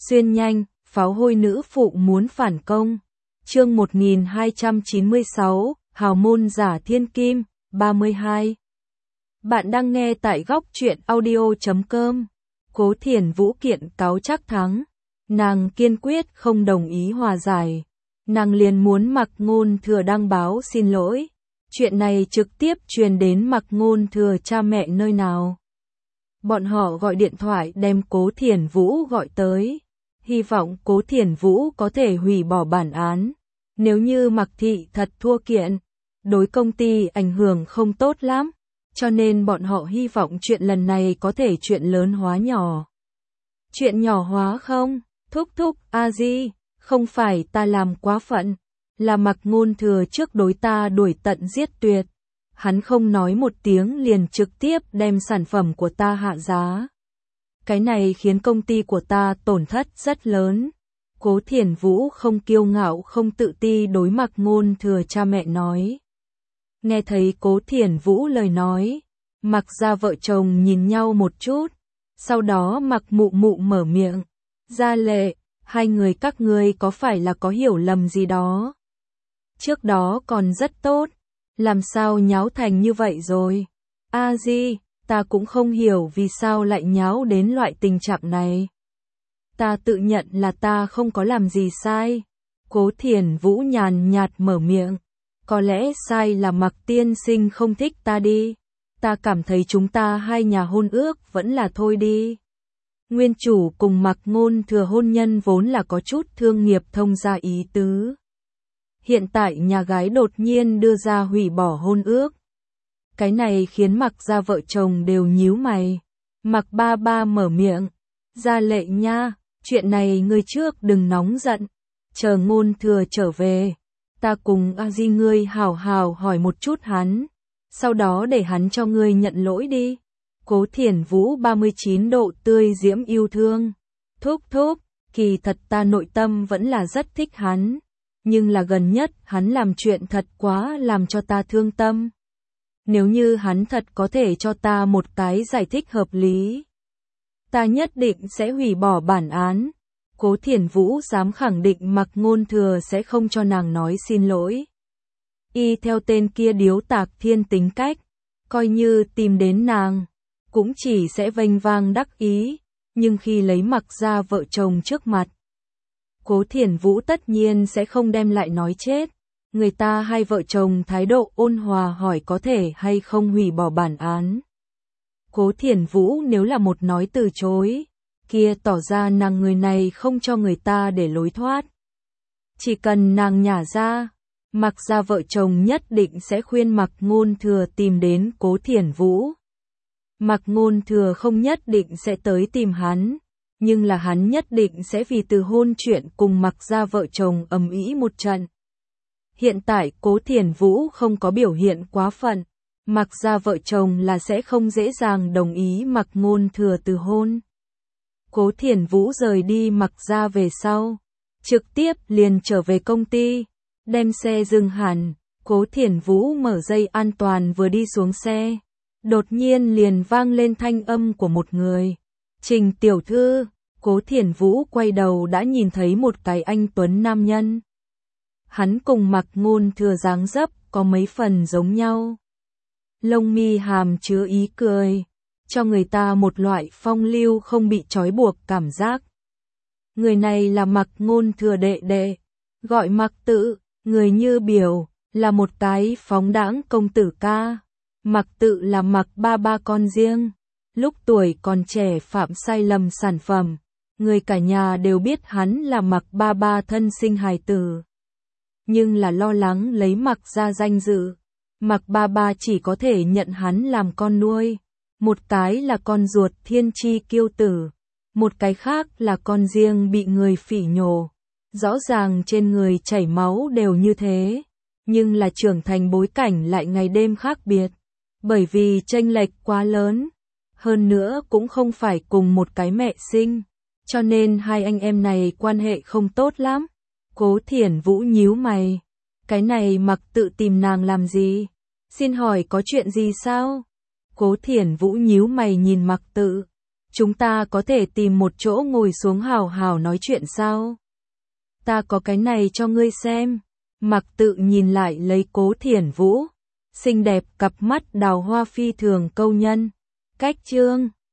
Xuyên nhanh, pháo hôi nữ phụ muốn phản công. Chương 1296, Hào môn giả thiên kim, 32. Bạn đang nghe tại góc truyện audio.com. Cố Thiển Vũ kiện cáo chắc thắng. Nàng kiên quyết không đồng ý hòa giải. Nàng liền muốn Mạc Ngôn Thừa đăng báo xin lỗi. Chuyện này trực tiếp truyền đến Mạc Ngôn Thừa cha mẹ nơi nào. Bọn họ gọi điện thoại đem Cố Thiển Vũ gọi tới. Hy vọng Cố Thiển Vũ có thể hủy bỏ bản án. Nếu như Mạc Thị thật thua kiện, đối công ty ảnh hưởng không tốt lắm. Cho nên bọn họ hy vọng chuyện lần này có thể chuyện lớn hóa nhỏ. Chuyện nhỏ hóa không? Thúc, a di, không phải ta làm quá phận. Là Mạc Ngôn Thừa trước đối ta đuổi tận giết tuyệt. Hắn không nói một tiếng liền trực tiếp đem sản phẩm của ta hạ giá. Cái này khiến công ty của ta tổn thất rất lớn. Cố Thiển Vũ không kiêu ngạo không tự ti đối Mạc Ngôn Thừa cha mẹ nói. Nghe thấy Cố Thiển Vũ lời nói, Mạc gia vợ chồng nhìn nhau một chút, sau đó Mạc Mụ Mụ mở miệng. Gia Lệ, hai người các ngươi có phải là có hiểu lầm gì đó? Trước đó còn rất tốt, làm sao nháo thành như vậy rồi? A di, ta cũng không hiểu vì sao lại nháo đến loại tình trạng này. Ta tự nhận là ta không có làm gì sai. Cố Thiển Vũ nhàn nhạt mở miệng. Có lẽ sai là Mạc tiên sinh không thích ta đi. Ta cảm thấy chúng ta hai nhà hôn ước vẫn là thôi đi. Nguyên chủ cùng Mạc Ngôn Thừa hôn nhân vốn là có chút thương nghiệp thông gia ý tứ. Hiện tại nhà gái đột nhiên đưa ra hủy bỏ hôn ước. Cái này khiến Mạc gia vợ chồng đều nhíu mày. Mạc ba ba mở miệng. Gia Lệ nha, chuyện này ngươi trước đừng nóng giận. Chờ Ngôn Thừa trở về. Ta cùng a di ngươi hảo hảo hỏi một chút hắn. Sau đó để hắn cho ngươi nhận lỗi đi. Cố Thiển Vũ 39 độ tươi diễm yêu thương. Thúc, kỳ thật ta nội tâm vẫn là rất thích hắn. Nhưng là gần nhất hắn làm chuyện thật quá làm cho ta thương tâm. Nếu như hắn thật có thể cho ta một cái giải thích hợp lý, ta nhất định sẽ hủy bỏ bản án. Cố Thiển Vũ dám khẳng định Mạc Ngôn Thừa sẽ không cho nàng nói xin lỗi. Y theo tên kia điếu tạc thiên tính cách, coi như tìm đến nàng, cũng chỉ sẽ vênh vang đắc ý, nhưng khi lấy Mạc gia vợ chồng trước mặt, Cố Thiển Vũ tất nhiên sẽ không đem lại nói chết. Người ta hai vợ chồng thái độ ôn hòa hỏi có thể hay không hủy bỏ bản án. Cố Thiển Vũ nếu là một nói từ chối, kia tỏ ra nàng người này không cho người ta để lối thoát. Chỉ cần nàng nhả ra, Mạc gia vợ chồng nhất định sẽ khuyên Mạc Ngôn Thừa tìm đến Cố Thiển Vũ. Mạc Ngôn Thừa không nhất định sẽ tới tìm hắn, nhưng là hắn nhất định sẽ vì từ hôn chuyện cùng Mạc gia vợ chồng ầm ĩ một trận. Hiện tại Cố Thiển Vũ không có biểu hiện quá phận, Mạc gia vợ chồng là sẽ không dễ dàng đồng ý Mạc Ngôn Thừa từ hôn. Cố Thiển Vũ rời đi Mạc gia về sau, trực tiếp liền trở về công ty, đem xe dừng hẳn. Cố Thiển Vũ mở dây an toàn vừa đi xuống xe, đột nhiên liền vang lên thanh âm của một người. Trình tiểu thư. Cố Thiển Vũ quay đầu đã nhìn thấy một cái anh tuấn nam nhân. Hắn cùng Mạc Ngôn Thừa dáng dấp có mấy phần giống nhau. Lông mi hàm chứa ý cười, cho người ta một loại phong lưu không bị trói buộc cảm giác. Người này là Mạc Ngôn Thừa đệ đệ, gọi Mạc Tự, người như biểu, là một cái phóng đãng công tử ca. Mạc Tự là Mạc ba ba con riêng, lúc tuổi còn trẻ phạm sai lầm sản phẩm. Người cả nhà đều biết hắn là Mạc ba ba thân sinh hài tử. Nhưng là lo lắng lấy Mạc gia danh dự, Mạc ba ba chỉ có thể nhận hắn làm con nuôi. Một cái là con ruột thiên chi kiêu tử, một cái khác là con riêng bị người phỉ nhổ. Rõ ràng trên người chảy máu đều như thế, nhưng là trưởng thành bối cảnh lại ngày đêm khác biệt. Bởi vì chênh lệch quá lớn, hơn nữa cũng không phải cùng một cái mẹ sinh, cho nên hai anh em này quan hệ không tốt lắm. Cố Thiển Vũ nhíu mày, cái này Mạc Tự tìm nàng làm gì? Xin hỏi có chuyện gì sao? Cố Thiển Vũ nhíu mày nhìn Mạc Tự, chúng ta có thể tìm một chỗ ngồi xuống hào hào nói chuyện sao? Ta có cái này cho ngươi xem. Mặc Tự nhìn lại lấy Cố Thiển Vũ, xinh đẹp, cặp mắt đào hoa phi thường câu nhân. Cách chương